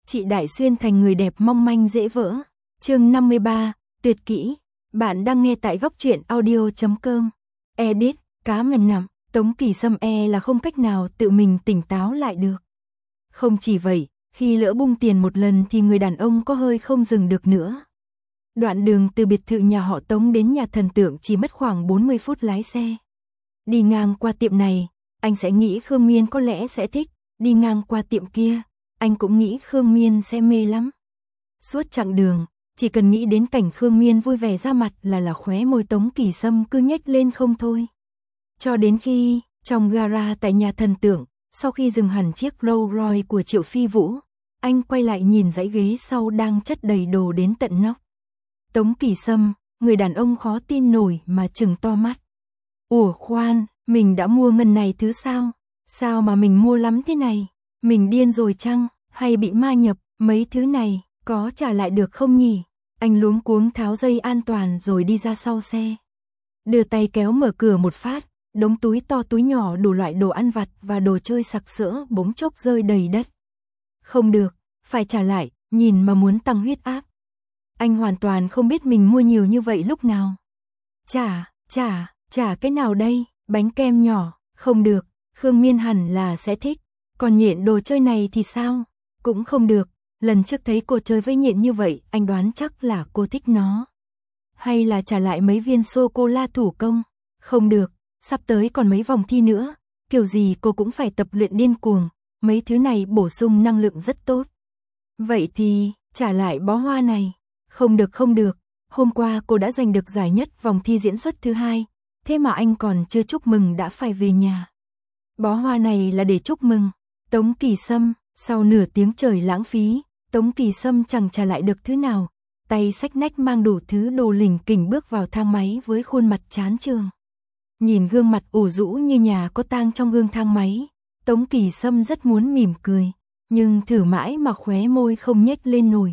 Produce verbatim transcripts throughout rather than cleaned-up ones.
chị Đại Xuyên thành người đẹp mong manh dễ vỡ. Chương năm mươi ba, tuyệt kỹ. Bạn đang nghe tại góc truyện audio chấm com. Edit, cá ngần nằm, Tống Kỳ Sâm e là không cách nào tự mình tỉnh táo lại được. Không chỉ vậy, khi lỡ bung tiền một lần thì người đàn ông có hơi không dừng được nữa. Đoạn đường từ biệt thự nhà họ Tống đến nhà thần tượng chỉ mất khoảng bốn mươi phút lái xe. Đi ngang qua tiệm này, anh sẽ nghĩ Khương Miên có lẽ sẽ thích, đi ngang qua tiệm kia, anh cũng nghĩ Khương Miên sẽ mê lắm. Suốt chặng đường, chỉ cần nghĩ đến cảnh Khương Miên vui vẻ ra mặt là là khóe môi Tống Kỳ Sâm cứ nhếch lên không thôi. Cho đến khi, trong gara tại nhà thần tượng, sau khi dừng hẳn chiếc Rolls Royce của Triệu Phi Vũ, anh quay lại nhìn dãy ghế sau đang chất đầy đồ đến tận nóc. Tống Kỳ Sâm, người đàn ông khó tin nổi mà trừng to mắt. Ủa khoan, mình đã mua ngân này thứ sao? Sao mà mình mua lắm thế này? Mình điên rồi chăng? Hay bị ma nhập? Mấy thứ này, có trả lại được không nhỉ? Anh luống cuống tháo dây an toàn rồi đi ra sau xe. Đưa tay kéo mở cửa một phát, đống túi to túi nhỏ đủ loại đồ ăn vặt và đồ chơi sặc sỡ bỗng chốc rơi đầy đất. Không được, phải trả lại, nhìn mà muốn tăng huyết áp. Anh hoàn toàn không biết mình mua nhiều như vậy lúc nào. Trả, trả, trả cái nào đây? Bánh kem nhỏ, không được, Khương Miên hẳn là sẽ thích. Còn nhện đồ chơi này thì sao? Cũng không được, lần trước thấy cô chơi với nhện như vậy, anh đoán chắc là cô thích nó. Hay là trả lại mấy viên sô-cô-la thủ công? Không được, sắp tới còn mấy vòng thi nữa, kiểu gì cô cũng phải tập luyện điên cuồng, mấy thứ này bổ sung năng lượng rất tốt. Vậy thì, trả lại bó hoa này. Không được không được, hôm qua cô đã giành được giải nhất vòng thi diễn xuất thứ hai, thế mà anh còn chưa chúc mừng đã phải về nhà. Bó hoa này là để chúc mừng. Tống Kỳ Sâm, sau nửa tiếng trời lãng phí, Tống Kỳ Sâm chẳng trả lại được thứ nào, tay xách nách mang đủ thứ đồ lỉnh kỉnh bước vào thang máy với khuôn mặt chán chường. Nhìn gương mặt ủ rũ như nhà có tang trong gương thang máy, Tống Kỳ Sâm rất muốn mỉm cười, nhưng thử mãi mà khóe môi không nhếch lên nổi.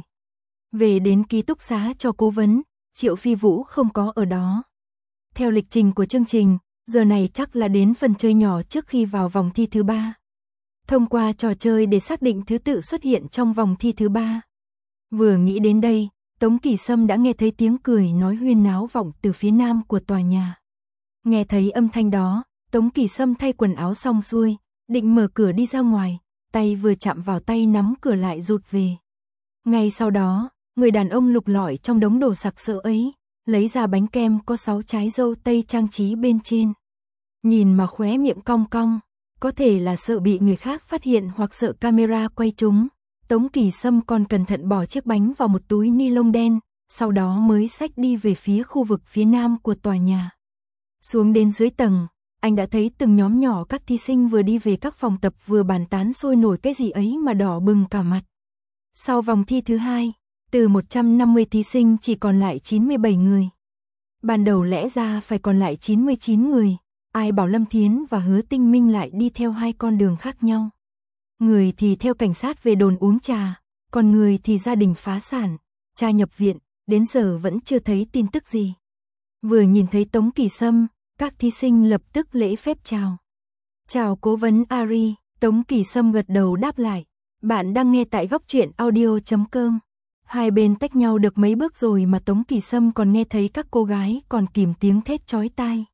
Về đến ký túc xá cho cố vấn, Triệu Phi Vũ không có ở đó. Theo lịch trình của chương trình, giờ này chắc là đến phần chơi nhỏ trước khi vào vòng thi thứ ba. Thông qua trò chơi để xác định thứ tự xuất hiện trong vòng thi thứ ba. Vừa nghĩ đến đây, Tống Kỳ Sâm đã nghe thấy tiếng cười nói huyên náo vọng từ phía nam của tòa nhà. Nghe thấy âm thanh đó, Tống Kỳ Sâm thay quần áo xong xuôi, định mở cửa đi ra ngoài, tay vừa chạm vào tay nắm cửa lại rụt về. Ngay sau đó, người đàn ông lục lọi trong đống đồ sặc sỡ ấy, lấy ra bánh kem có sáu trái dâu tây trang trí bên trên. Nhìn mà khóe miệng cong cong, có thể là sợ bị người khác phát hiện hoặc sợ camera quay chúng. Tống Kỳ Sâm còn cẩn thận bỏ chiếc bánh vào một túi ni lông đen, sau đó mới xách đi về phía khu vực phía nam của tòa nhà. Xuống đến dưới tầng, anh đã thấy từng nhóm nhỏ các thí sinh vừa đi về các phòng tập vừa bàn tán sôi nổi cái gì ấy mà đỏ bừng cả mặt. Sau vòng thi thứ hai, từ một trăm năm mươi thí sinh chỉ còn lại chín mươi bảy người. Ban đầu lẽ ra phải còn lại chín mươi chín người, ai bảo Lâm Thiến và Hứa Tinh Minh lại đi theo hai con đường khác nhau. Người thì theo cảnh sát về đồn uống trà, còn người thì gia đình phá sản, cha nhập viện, đến giờ vẫn chưa thấy tin tức gì. Vừa nhìn thấy Tống Kỳ Sâm, các thí sinh lập tức lễ phép chào. Chào cố vấn Ari, Tống Kỳ Sâm gật đầu đáp lại. Bạn đang nghe tại góc truyện audio chấm com. Hai bên tách nhau được mấy bước rồi mà Tống Kỳ Sâm còn nghe thấy các cô gái còn kìm tiếng thét chói tai.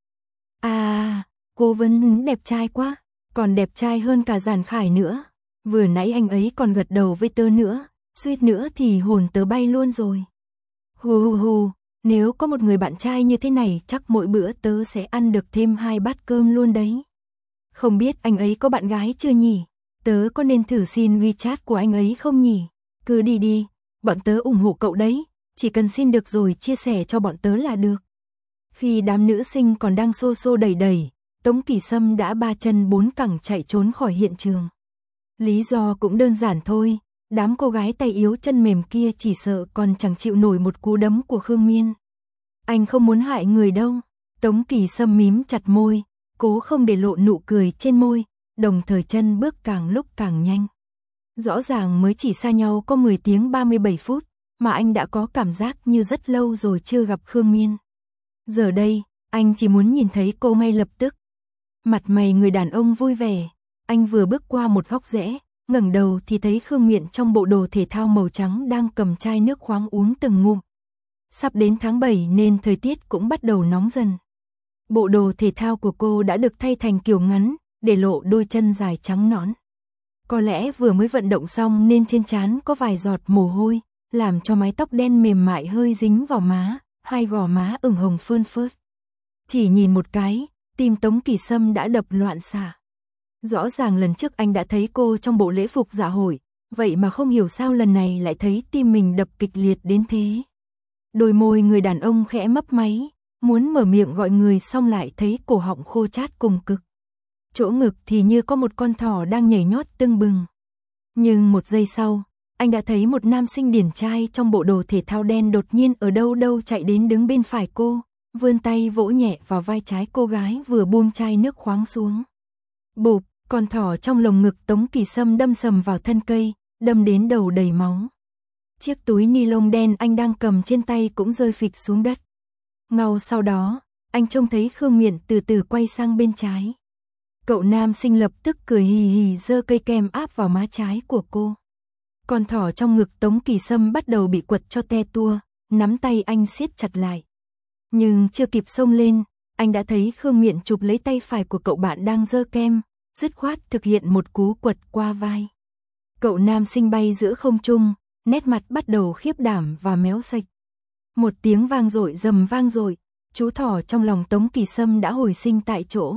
À, cố vấn đẹp trai quá, còn đẹp trai hơn cả Giản Khải nữa. Vừa nãy anh ấy còn gật đầu với tớ nữa, suýt nữa thì hồn tớ bay luôn rồi. Hù hù hù, nếu có một người bạn trai như thế này chắc mỗi bữa tớ sẽ ăn được thêm hai bát cơm luôn đấy. Không biết anh ấy có bạn gái chưa nhỉ? Tớ có nên thử xin WeChat của anh ấy không nhỉ? Cứ đi đi, bọn tớ ủng hộ cậu đấy, chỉ cần xin được rồi chia sẻ cho bọn tớ là được. Khi đám nữ sinh còn đang xô xô đẩy đẩy, Tống Kỳ Sâm đã ba chân bốn cẳng chạy trốn khỏi hiện trường. Lý do cũng đơn giản thôi, đám cô gái tay yếu chân mềm kia chỉ sợ còn chẳng chịu nổi một cú đấm của Khương Miên. Anh không muốn hại người đâu. Tống Kỳ Sâm mím chặt môi, cố không để lộ nụ cười trên môi, đồng thời chân bước càng lúc càng nhanh. Rõ ràng mới chỉ xa nhau có mười tiếng ba mươi bảy phút, mà anh đã có cảm giác như rất lâu rồi chưa gặp Khương Miên. Giờ đây, anh chỉ muốn nhìn thấy cô ngay lập tức. Mặt mày người đàn ông vui vẻ, anh vừa bước qua một góc rẽ, ngẩng đầu thì thấy Khương Miện trong bộ đồ thể thao màu trắng đang cầm chai nước khoáng uống từng ngụm. Sắp đến tháng bảy nên thời tiết cũng bắt đầu nóng dần. Bộ đồ thể thao của cô đã được thay thành kiểu ngắn, để lộ đôi chân dài trắng nõn. Có lẽ vừa mới vận động xong nên trên trán có vài giọt mồ hôi, làm cho mái tóc đen mềm mại hơi dính vào má, hai gò má ửng hồng phơn phớt. Chỉ nhìn một cái, tim Tống Kỳ Sâm đã đập loạn xạ. Rõ ràng lần trước anh đã thấy cô trong bộ lễ phục dạ hội, vậy mà không hiểu sao lần này lại thấy tim mình đập kịch liệt đến thế. Đôi môi người đàn ông khẽ mấp máy, muốn mở miệng gọi người xong lại thấy cổ họng khô chát cùng cực. Chỗ ngực thì như có một con thỏ đang nhảy nhót tưng bừng. Nhưng một giây sau, anh đã thấy một nam sinh điển trai trong bộ đồ thể thao đen đột nhiên ở đâu đâu chạy đến đứng bên phải cô, vươn tay vỗ nhẹ vào vai trái cô gái vừa buông chai nước khoáng xuống. Bụp, con thỏ trong lồng ngực Tống Kỳ Sâm đâm sầm vào thân cây, đâm đến đầu đầy máu. Chiếc túi ni lông đen anh đang cầm trên tay cũng rơi phịch xuống đất. Ngau sau đó, anh trông thấy Khương Miện từ từ quay sang bên trái. Cậu nam sinh lập tức cười hì hì giơ cây kem áp vào má trái của cô. Con thỏ trong ngực Tống Kỳ Sâm bắt đầu bị quật cho te tua, nắm tay anh siết chặt lại. Nhưng chưa kịp xông lên, anh đã thấy Khương Miện chụp lấy tay phải của cậu bạn đang giơ kem, dứt khoát thực hiện một cú quật qua vai. Cậu nam sinh bay giữa không trung, nét mặt bắt đầu khiếp đảm và méo sạch. Một tiếng vang dội rầm vang dội, chú thỏ trong lòng Tống Kỳ Sâm đã hồi sinh tại chỗ.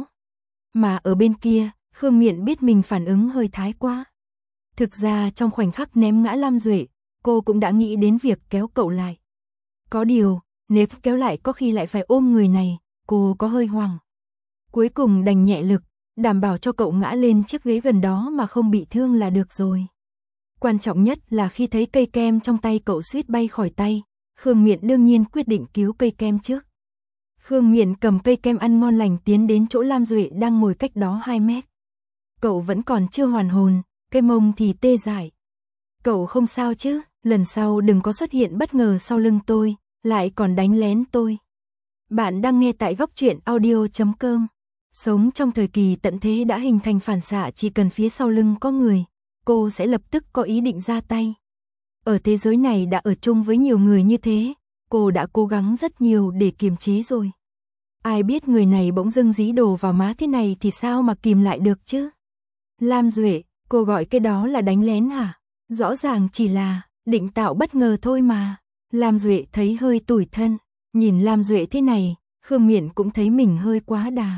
Mà ở bên kia, Khương Miện biết mình phản ứng hơi thái quá. Thực ra trong khoảnh khắc ném ngã Lam Duệ, cô cũng đã nghĩ đến việc kéo cậu lại. Có điều, nếu kéo lại có khi lại phải ôm người này, cô có hơi hoảng. Cuối cùng đành nhẹ lực, đảm bảo cho cậu ngã lên chiếc ghế gần đó mà không bị thương là được rồi. Quan trọng nhất là khi thấy cây kem trong tay cậu suýt bay khỏi tay, Khương Miện đương nhiên quyết định cứu cây kem trước. Khương Miện cầm cây kem ăn ngon lành tiến đến chỗ Lam Duệ đang ngồi cách đó hai mét. Cậu vẫn còn chưa hoàn hồn, cái mông thì tê dại. Cậu không sao chứ, lần sau đừng có xuất hiện bất ngờ sau lưng tôi, lại còn đánh lén tôi. Bạn đang nghe tại góc truyện audio chấm com. Sống trong thời kỳ tận thế đã hình thành phản xạ chỉ cần phía sau lưng có người, cô sẽ lập tức có ý định ra tay. Ở thế giới này đã ở chung với nhiều người như thế, cô đã cố gắng rất nhiều để kiềm chế rồi. Ai biết người này bỗng dưng dí đồ vào má thế này thì sao mà kìm lại được chứ? Lam Duệ, cô gọi cái đó là đánh lén hả? Rõ ràng chỉ là định tạo bất ngờ thôi mà. Lam Duệ thấy hơi tủi thân, nhìn Lam Duệ thế này, Khương Miện cũng thấy mình hơi quá đà.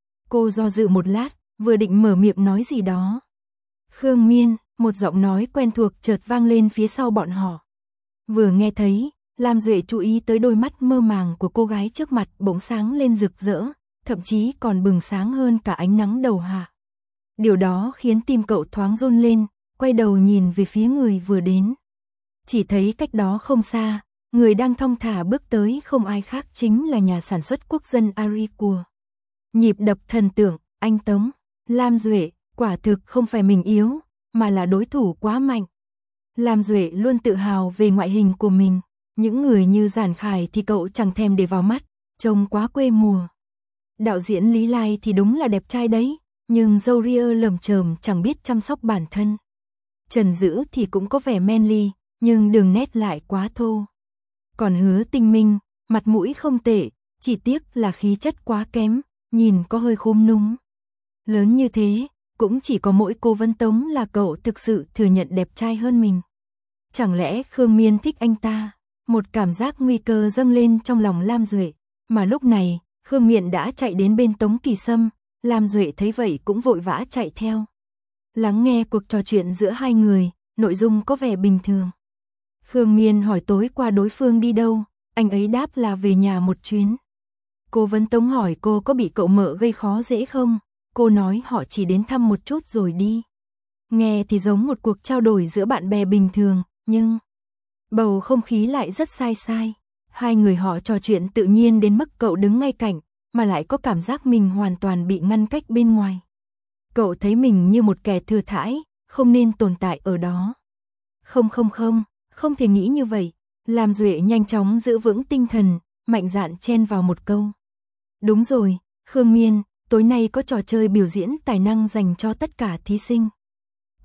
Cô do dự một lát, vừa định mở miệng nói gì đó. Khương Miên, một giọng nói quen thuộc chợt vang lên phía sau bọn họ. Vừa nghe thấy, Lam Duệ chú ý tới đôi mắt mơ màng của cô gái trước mặt bỗng sáng lên rực rỡ, thậm chí còn bừng sáng hơn cả ánh nắng đầu hạ. Điều đó khiến tim cậu thoáng run lên, quay đầu nhìn về phía người vừa đến. Chỉ thấy cách đó không xa, người đang thong thả bước tới không ai khác chính là nhà sản xuất quốc dân Aricua. Nhịp đập thần tượng, anh Tống, Lam Duệ, quả thực không phải mình yếu, mà là đối thủ quá mạnh. Lam Duệ luôn tự hào về ngoại hình của mình, những người như Giản Khải thì cậu chẳng thèm để vào mắt, trông quá quê mùa. Đạo diễn Lý Lai thì đúng là đẹp trai đấy, nhưng râu ria lởm chởm chẳng biết chăm sóc bản thân. Trần Dữ thì cũng có vẻ manly, nhưng đường nét lại quá thô. Còn Hứa Tinh Minh, mặt mũi không tệ, chỉ tiếc là khí chất quá kém, nhìn có hơi khốm núm. Lớn như thế, cũng chỉ có mỗi cô Vân Tống là cậu thực sự thừa nhận đẹp trai hơn mình. Chẳng lẽ Khương Miên thích anh ta? Một cảm giác nguy cơ dâng lên trong lòng Lam Duệ, mà lúc này, Khương Miện đã chạy đến bên Tống Kỳ Sâm, Lam Duệ thấy vậy cũng vội vã chạy theo. Lắng nghe cuộc trò chuyện giữa hai người, nội dung có vẻ bình thường. Khương Miên hỏi tối qua đối phương đi đâu, anh ấy đáp là về nhà một chuyến. Cô Vân Tống hỏi cô có bị cậu mợ gây khó dễ không, cô nói họ chỉ đến thăm một chút rồi đi. Nghe thì giống một cuộc trao đổi giữa bạn bè bình thường, nhưng bầu không khí lại rất sai sai. Hai người họ trò chuyện tự nhiên đến mức cậu đứng ngay cạnh, mà lại có cảm giác mình hoàn toàn bị ngăn cách bên ngoài. Cậu thấy mình như một kẻ thừa thãi, không nên tồn tại ở đó. Không không không, không thể nghĩ như vậy. Lam Duệ nhanh chóng giữ vững tinh thần, mạnh dạn chen vào một câu. Đúng rồi, Khương Miên, tối nay có trò chơi biểu diễn tài năng dành cho tất cả thí sinh.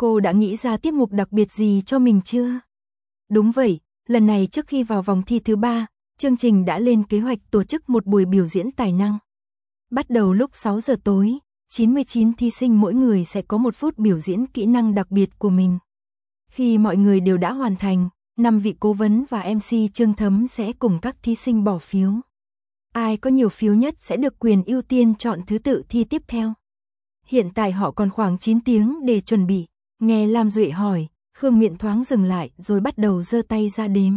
Cô đã nghĩ ra tiết mục đặc biệt gì cho mình chưa? Đúng vậy, lần này trước khi vào vòng thi thứ ba, chương trình đã lên kế hoạch tổ chức một buổi biểu diễn tài năng. Bắt đầu lúc sáu giờ tối, chín mươi chín thí sinh mỗi người sẽ có một phút biểu diễn kỹ năng đặc biệt của mình. Khi mọi người đều đã hoàn thành, năm vị cố vấn và em xê Trương Thấm sẽ cùng các thí sinh bỏ phiếu. Ai có nhiều phiếu nhất sẽ được quyền ưu tiên chọn thứ tự thi tiếp theo. Hiện tại họ còn khoảng chín tiếng để chuẩn bị. Nghe Lam Duệ hỏi, Khương Miện thoáng dừng lại rồi bắt đầu giơ tay ra đếm.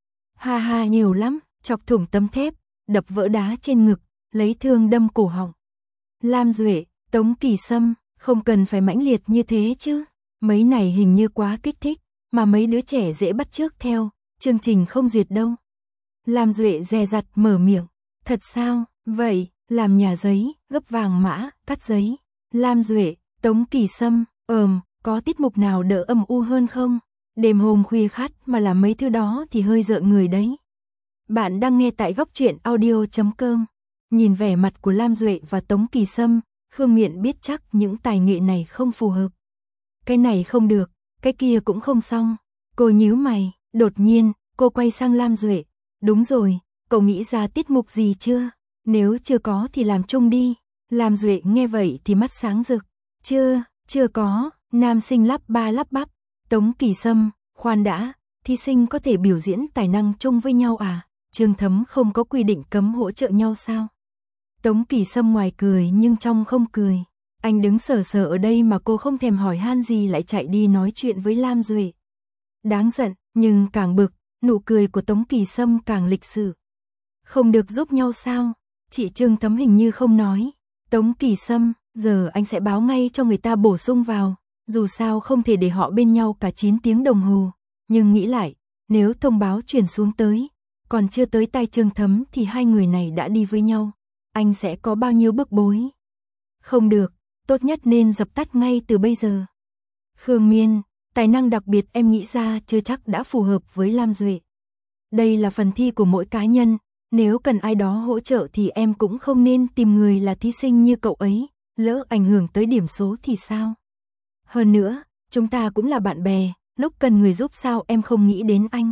Ha ha, nhiều lắm, chọc thủng tấm thép, đập vỡ đá trên ngực, lấy thương đâm cổ họng. Lam Duệ, Tống Kỳ Sâm, không cần phải mãnh liệt như thế chứ. Mấy này hình như quá kích thích, mà mấy đứa trẻ dễ bắt chước theo, chương trình không duyệt đâu. Lam Duệ dè dặt mở miệng. Thật sao? Vậy, làm nhà giấy, gấp vàng mã, cắt giấy. Lam Duệ, Tống Kỳ Sâm, ờm, có tiết mục nào đỡ âm u hơn không? Đêm hôm khuya khát mà làm mấy thứ đó thì hơi rợn người đấy. Bạn đang nghe tại góc truyện audio chấm com. Nhìn vẻ mặt của Lam Duệ và Tống Kỳ Sâm, Khương Miện biết chắc những tài nghệ này không phù hợp. Cái này không được, cái kia cũng không xong. Cô nhíu mày, đột nhiên, cô quay sang Lam Duệ. Đúng rồi, cậu nghĩ ra tiết mục gì chưa? Nếu chưa có thì làm chung đi. Lam Duệ nghe vậy thì mắt sáng rực. Chưa, chưa có, nam sinh lắp ba lắp bắp. Tống Kỳ Sâm, khoan đã, thí sinh có thể biểu diễn tài năng chung với nhau à? Trương Thấm không có quy định cấm hỗ trợ nhau sao? Tống Kỳ Sâm ngoài cười nhưng trong không cười. Anh đứng sờ sờ ở đây mà cô không thèm hỏi han gì lại chạy đi nói chuyện với Lam Duệ. Đáng giận, nhưng càng bực, nụ cười của Tống Kỳ Sâm càng lịch sự. Không được giúp nhau sao? Chị Trương Thấm hình như không nói. Tống Kỳ Sâm, giờ anh sẽ báo ngay cho người ta bổ sung vào. Dù sao không thể để họ bên nhau cả chín tiếng đồng hồ. Nhưng nghĩ lại, nếu thông báo truyền xuống tới, còn chưa tới tai Trương Thấm thì hai người này đã đi với nhau. Anh sẽ có bao nhiêu bức bối? Không được, tốt nhất nên dập tắt ngay từ bây giờ. Khương Miên, tài năng đặc biệt em nghĩ ra chưa chắc đã phù hợp với Lam Duệ. Đây là phần thi của mỗi cá nhân, nếu cần ai đó hỗ trợ thì em cũng không nên tìm người là thí sinh như cậu ấy, lỡ ảnh hưởng tới điểm số thì sao? Hơn nữa, chúng ta cũng là bạn bè, lúc cần người giúp sao em không nghĩ đến anh?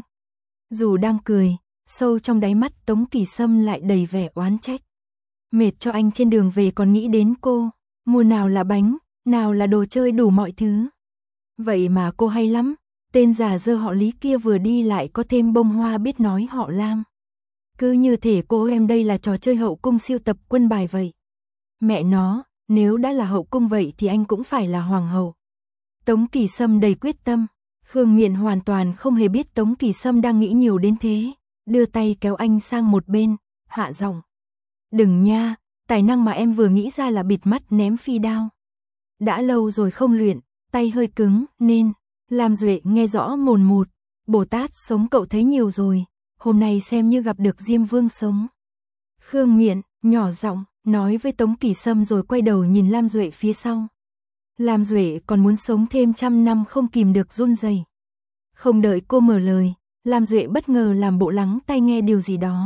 Dù đang cười, sâu trong đáy mắt Tống Kỳ Sâm lại đầy vẻ oán trách. Mệt cho anh trên đường về còn nghĩ đến cô, mua nào là bánh, nào là đồ chơi đủ mọi thứ. Vậy mà cô hay lắm, tên già dơ họ Lý kia vừa đi lại có thêm bông hoa biết nói họ Lam. Cứ như thể cô em đây là trò chơi hậu cung siêu tập quân bài vậy. Mẹ nó, nếu đã là hậu cung vậy thì anh cũng phải là hoàng hậu. Tống Kỳ Sâm đầy quyết tâm, Khương Miện hoàn toàn không hề biết Tống Kỳ Sâm đang nghĩ nhiều đến thế, đưa tay kéo anh sang một bên, hạ giọng. Đừng nha, tài năng mà em vừa nghĩ ra là bịt mắt ném phi đao. Đã lâu rồi không luyện, tay hơi cứng, nên, Lam Duệ nghe rõ mồn một, Bồ Tát sống cậu thấy nhiều rồi, hôm nay xem như gặp được Diêm Vương sống. Khương Miện, nhỏ giọng, nói với Tống Kỳ Sâm rồi quay đầu nhìn Lam Duệ phía sau. Lam Duệ còn muốn sống thêm trăm năm không kìm được run rẩy. Không đợi cô mở lời, Lam Duệ bất ngờ làm bộ lắng tai nghe điều gì đó.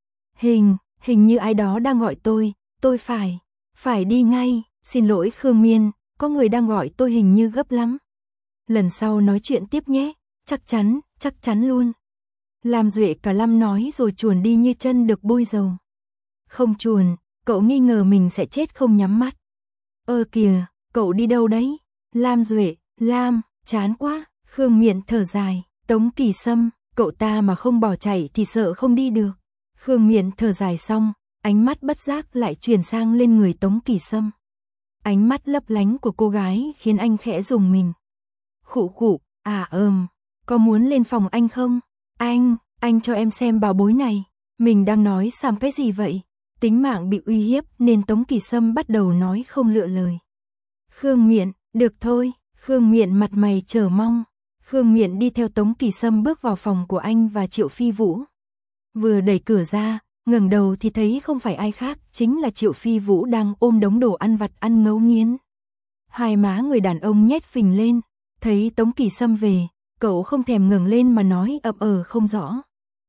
Hình, hình như ai đó đang gọi tôi, tôi phải, phải đi ngay, xin lỗi Khương Miên, có người đang gọi tôi hình như gấp lắm. Lần sau nói chuyện tiếp nhé, chắc chắn, chắc chắn luôn. Lam Duệ cả lăm nói rồi chuồn đi như chân được bôi dầu. Không chuồn, cậu nghi ngờ mình sẽ chết không nhắm mắt. Ơ kìa, cậu đi đâu đấy? Lam Duệ, Lam, chán quá, Khương Miện thở dài, Tống Kỳ Sâm, cậu ta mà không bỏ chạy thì sợ không đi được. Khương Miện thở dài xong, ánh mắt bất giác lại chuyển sang lên người Tống Kỳ Sâm. Ánh mắt lấp lánh của cô gái khiến anh khẽ rùng mình. Khụ khụ, à ừm, có muốn lên phòng anh không? Anh, anh cho em xem bảo bối này. Mình đang nói xàm cái gì vậy? Tính mạng bị uy hiếp nên Tống Kỳ Sâm bắt đầu nói không lựa lời. Khương Miện, được thôi, Khương Miện mặt mày chờ mong. Khương Miện đi theo Tống Kỳ Sâm bước vào phòng của anh và Triệu Phi Vũ. Vừa đẩy cửa ra, ngẩng đầu thì thấy không phải ai khác, chính là Triệu Phi Vũ đang ôm đống đồ ăn vặt ăn ngấu nghiến. Hai má người đàn ông nhếch phình lên, thấy Tống Kỳ Sâm về, cậu không thèm ngẩng lên mà nói ậm ờ không rõ.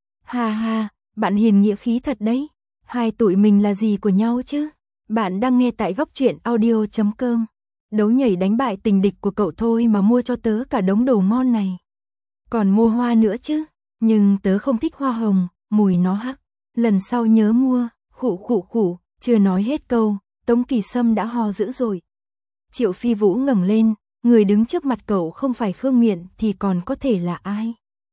Ha ha, bạn hiền nghĩa khí thật đấy, hai tụi mình là gì của nhau chứ? Bạn đang nghe tại góc truyện audio chấm com. đấu nhảy đánh bại tình địch của cậu thôi mà mua cho tớ cả đống đồ ngon này. Còn mua hoa nữa chứ, nhưng tớ không thích hoa hồng, mùi nó hắc, lần sau nhớ mua, khụ khụ khụ, chưa nói hết câu, Tống Kỳ Sâm đã ho dữ rồi. Triệu Phi Vũ ngẩng lên, người đứng trước mặt cậu không phải Khương Miện thì còn có thể là ai?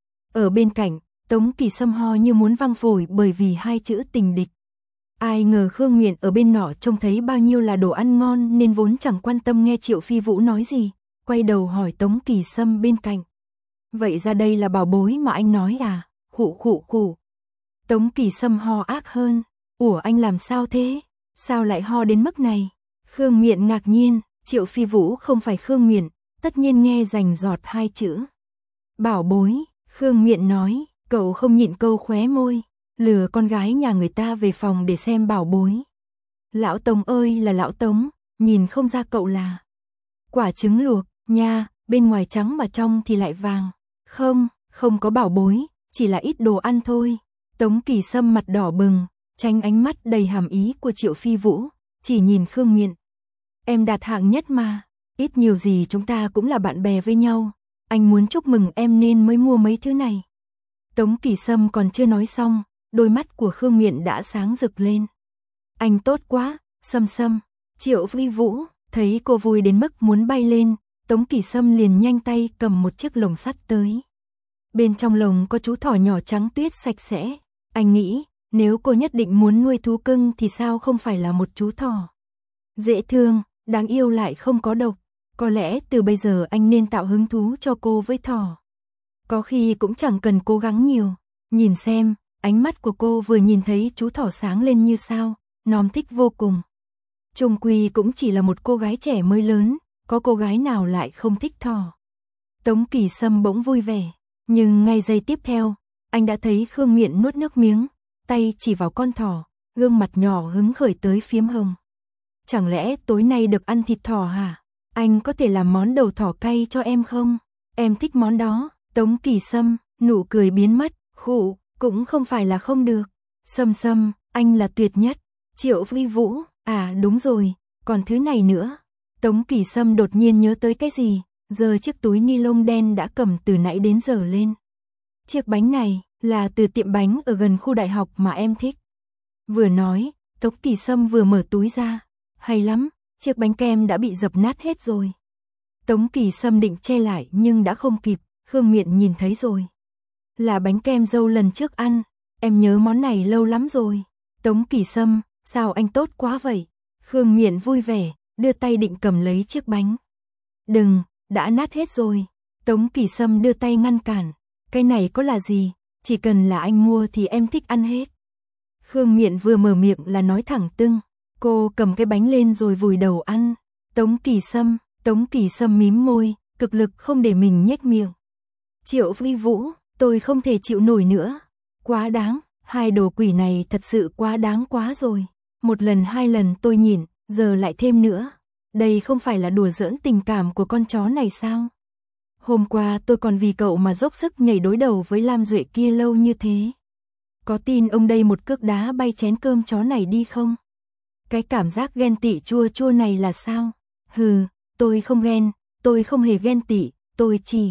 Ở bên cạnh, Tống Kỳ Sâm ho như muốn văng phổi bởi vì hai chữ tình địch. Ai ngờ Khương Miện ở bên nọ trông thấy bao nhiêu là đồ ăn ngon nên vốn chẳng quan tâm nghe Triệu Phi Vũ nói gì, quay đầu hỏi Tống Kỳ Sâm bên cạnh. Vậy ra đây là bảo bối mà anh nói à? Khụ khụ khụ. Tống Kỳ Sâm ho ác hơn. Ủa anh làm sao thế? Sao lại ho đến mức này? Khương Miện ngạc nhiên, Triệu Phi Vũ không phải Khương Miện, tất nhiên nghe rành giọt hai chữ. Bảo bối, Khương Miện nói, cậu không nhịn câu khóe môi, lừa con gái nhà người ta về phòng để xem bảo bối. Lão Tống ơi là lão Tống, nhìn không ra cậu là quả trứng luộc, nha, bên ngoài trắng mà trong thì lại vàng. Không, không có bảo bối, chỉ là ít đồ ăn thôi. Tống Kỳ Sâm mặt đỏ bừng, tránh ánh mắt đầy hàm ý của Triệu Phi Vũ, chỉ nhìn Khương Miện. Em đạt hạng nhất mà, ít nhiều gì chúng ta cũng là bạn bè với nhau, anh muốn chúc mừng em nên mới mua mấy thứ này. Tống Kỳ Sâm còn chưa nói xong, đôi mắt của Khương Miện đã sáng rực lên. Anh tốt quá, Sâm Sâm. Triệu Phi Vũ thấy cô vui đến mức muốn bay lên, Tống Kỳ Sâm liền nhanh tay cầm một chiếc lồng sắt tới. Bên trong lồng có chú thỏ nhỏ trắng tuyết sạch sẽ. Anh nghĩ, nếu cô nhất định muốn nuôi thú cưng thì sao không phải là một chú thỏ dễ thương, đáng yêu lại không có độc. Có lẽ từ bây giờ anh nên tạo hứng thú cho cô với thỏ. Có khi cũng chẳng cần cố gắng nhiều. Nhìn xem, ánh mắt của cô vừa nhìn thấy chú thỏ sáng lên như sao, nóm thích vô cùng. Chung quy cũng chỉ là một cô gái trẻ mới lớn, có cô gái nào lại không thích thỏ. Tống Kỳ Sâm bỗng vui vẻ, nhưng ngay giây tiếp theo, anh đã thấy Khương Miện nuốt nước miếng, tay chỉ vào con thỏ, gương mặt nhỏ hứng khởi tới phiếm hồng. Chẳng lẽ tối nay được ăn thịt thỏ hả? Anh có thể làm món đầu thỏ cay cho em không? Em thích món đó. Tống Kỳ Sâm, nụ cười biến mất, khụ, cũng không phải là không được. Sâm Sâm, anh là tuyệt nhất. Triệu Phi Vũ, à đúng rồi, còn thứ này nữa. Tống Kỳ Sâm đột nhiên nhớ tới cái gì, giơ chiếc túi ni lông đen đã cầm từ nãy đến giờ lên. Chiếc bánh này là từ tiệm bánh ở gần khu đại học mà em thích. Vừa nói, Tống Kỳ Sâm vừa mở túi ra. Hay lắm, chiếc bánh kem đã bị dập nát hết rồi. Tống Kỳ Sâm định che lại nhưng đã không kịp, Khương Miện nhìn thấy rồi. Là bánh kem dâu lần trước ăn, em nhớ món này lâu lắm rồi. Tống Kỳ Sâm, sao anh tốt quá vậy? Khương Miện vui vẻ, đưa tay định cầm lấy chiếc bánh. Đừng, đã nát hết rồi. Tống Kỳ Sâm đưa tay ngăn cản. Cái này có là gì, chỉ cần là anh mua thì em thích ăn hết. Khương Miện vừa mở miệng là nói thẳng tưng. Cô cầm cái bánh lên rồi vùi đầu ăn. Tống Kỳ Sâm, Tống Kỳ Sâm mím môi, cực lực không để mình nhếch miệng. Triệu Phi Vũ, tôi không thể chịu nổi nữa. Quá đáng, hai đồ quỷ này thật sự quá đáng quá rồi. Một lần hai lần tôi nhịn, giờ lại thêm nữa. Đây không phải là đùa giỡn tình cảm của con chó này sao? Hôm qua tôi còn vì cậu mà dốc sức nhảy đối đầu với Lam Duệ kia lâu như thế. Có tin ông đây một cước đá bay chén cơm chó này đi không? Cái cảm giác ghen tị chua chua này là sao? Hừ, tôi không ghen, tôi không hề ghen tị, tôi chỉ...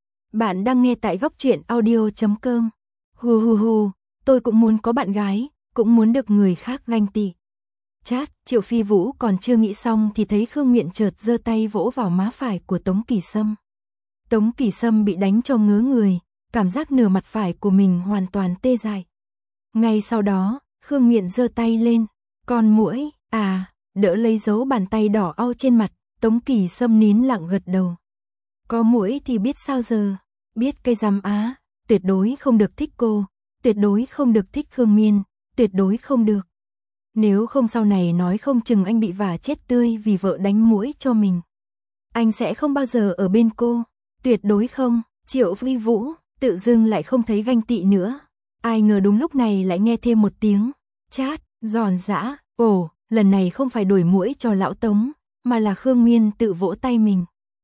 Bạn đang nghe tại góc truyện audio chấm com. Hù hù hù, tôi cũng muốn có bạn gái, cũng muốn được người khác ganh tị. Chát, Triệu Phi Vũ còn chưa nghĩ xong thì thấy Khương Miện chợt giơ tay vỗ vào má phải của Tống Kỳ Sâm. Tống Kỳ Sâm bị đánh cho ngớ người, cảm giác nửa mặt phải của mình hoàn toàn tê dại. Ngay sau đó, Khương Miện giơ tay lên, con muỗi, à, đỡ lấy dấu bàn tay đỏ au trên mặt, Tống Kỳ Sâm nín lặng gật đầu. Có muỗi thì biết sao giờ, biết cây răm á, tuyệt đối không được thích cô, tuyệt đối không được thích Khương Miên, tuyệt đối không được. Nếu không sau này nói không chừng anh bị vả chết tươi vì vợ đánh muỗi cho mình. Anh sẽ không bao giờ ở bên cô, tuyệt đối không. Triệu Phi Vũ tự dưng lại không thấy ganh tị nữa. Ai ngờ đúng lúc này lại nghe thêm một tiếng chát, giòn giã. Ồ, lần này không phải đuổi muỗi cho lão Tống, mà là Khương Miên tự vỗ tay mình.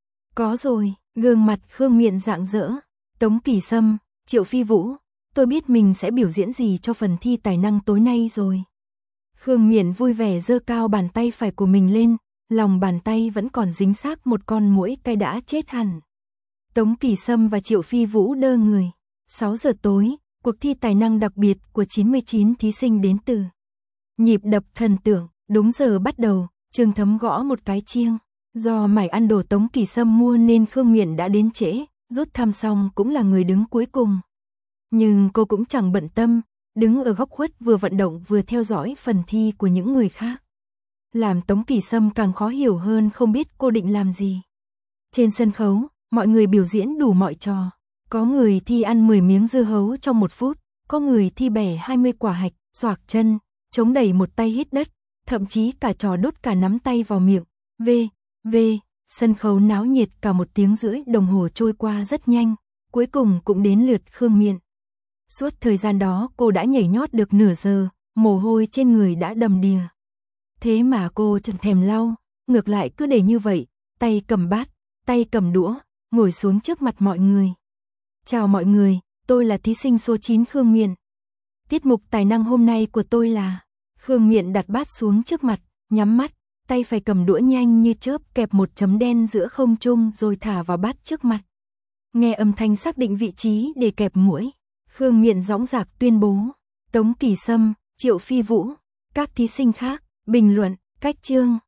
Có rồi, gương mặt Khương Miện rạng rỡ. Tống Kỳ Sâm, Triệu Phi Vũ, tôi biết mình sẽ biểu diễn gì cho phần thi tài năng tối nay rồi. Khương Miện vui vẻ giơ cao bàn tay phải của mình lên, lòng bàn tay vẫn còn dính xác một con muỗi cay đã chết hẳn. Tống Kỳ Sâm và Triệu Phi Vũ đơ người. sáu giờ tối, cuộc thi tài năng đặc biệt của chín mươi chín thí sinh đến từ Nhịp Đập Thần Tượng, đúng giờ bắt đầu, Trương Thấm gõ một cái chiêng. Do mải ăn đồ Tống Kỳ Sâm mua nên Khương Miện đã đến trễ, rút thăm xong cũng là người đứng cuối cùng. Nhưng cô cũng chẳng bận tâm, đứng ở góc khuất vừa vận động vừa theo dõi phần thi của những người khác. Làm Tống Kỳ Sâm càng khó hiểu hơn không biết cô định làm gì. Trên sân khấu, mọi người biểu diễn đủ mọi trò. Có người thi ăn mười miếng dưa hấu trong một phút, có người thi bẻ hai mươi quả hạch, xoạc chân, chống đẩy một tay hít đất, thậm chí cả trò đốt cả nắm tay vào miệng. V, V, sân khấu náo nhiệt cả một tiếng rưỡi đồng hồ trôi qua rất nhanh, cuối cùng cũng đến lượt Khương Miện. Suốt thời gian đó cô đã nhảy nhót được nửa giờ, mồ hôi trên người đã đầm đìa. Thế mà cô chẳng thèm lau, ngược lại cứ để như vậy, tay cầm bát, tay cầm đũa, ngồi xuống trước mặt mọi người. Chào mọi người, tôi là thí sinh số chín Khương Miện. Tiết mục tài năng hôm nay của tôi là... Khương Miện đặt bát xuống trước mặt, nhắm mắt, tay phải cầm đũa nhanh như chớp kẹp một chấm đen giữa không trung rồi thả vào bát trước mặt. Nghe âm thanh xác định vị trí để kẹp muỗi, Khương Miện dõng dạc tuyên bố. Tống Kỳ Sâm, Triệu Phi Vũ, các thí sinh khác, bình luận, cách chương.